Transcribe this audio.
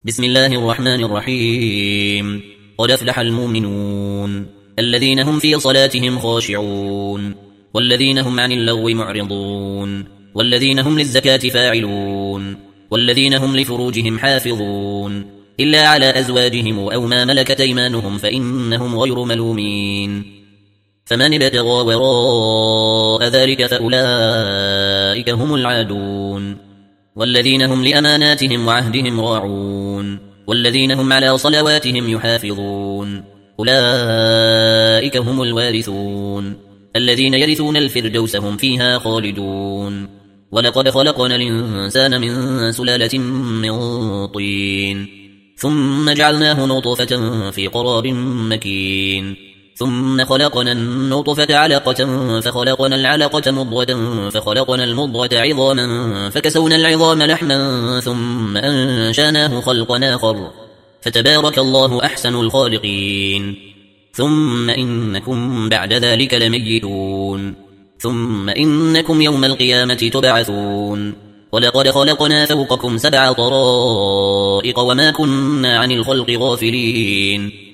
بسم الله الرحمن الرحيم. قد أفلح المؤمنون الذين هم في صلاتهم خاشعون والذين هم عن اللغو معرضون والذين هم للزكاة فاعلون والذين هم لفروجهم حافظون إلا على أزواجهم أو ما ملكت أيمانهم فإنهم غير ملومين. فمن ابتغى وراء ذلك فأولئك هم العادون والذين هم لأماناتهم وعهدهم راعون والذين هم على صلواتهم يحافظون أولئك هم الوارثون الذين يرثون الفردوس هم فيها خالدون. ولقد خلقنا الإنسان من سلالة من طين ثم جعلناه نطفة في قرار مكين ثم خلقنا النطفة علقة فخلقنا العلقة مضغة فخلقنا المضغة عظاما فكسونا العظام لحما ثم أنشاناه خلقا آخر فتبارك الله أحسن الخالقين. ثم إنكم بعد ذلك لميتون ثم إنكم يوم القيامة تبعثون. ولقد خلقنا فوقكم 7 طرائق وما كنا عن الخلق غافلين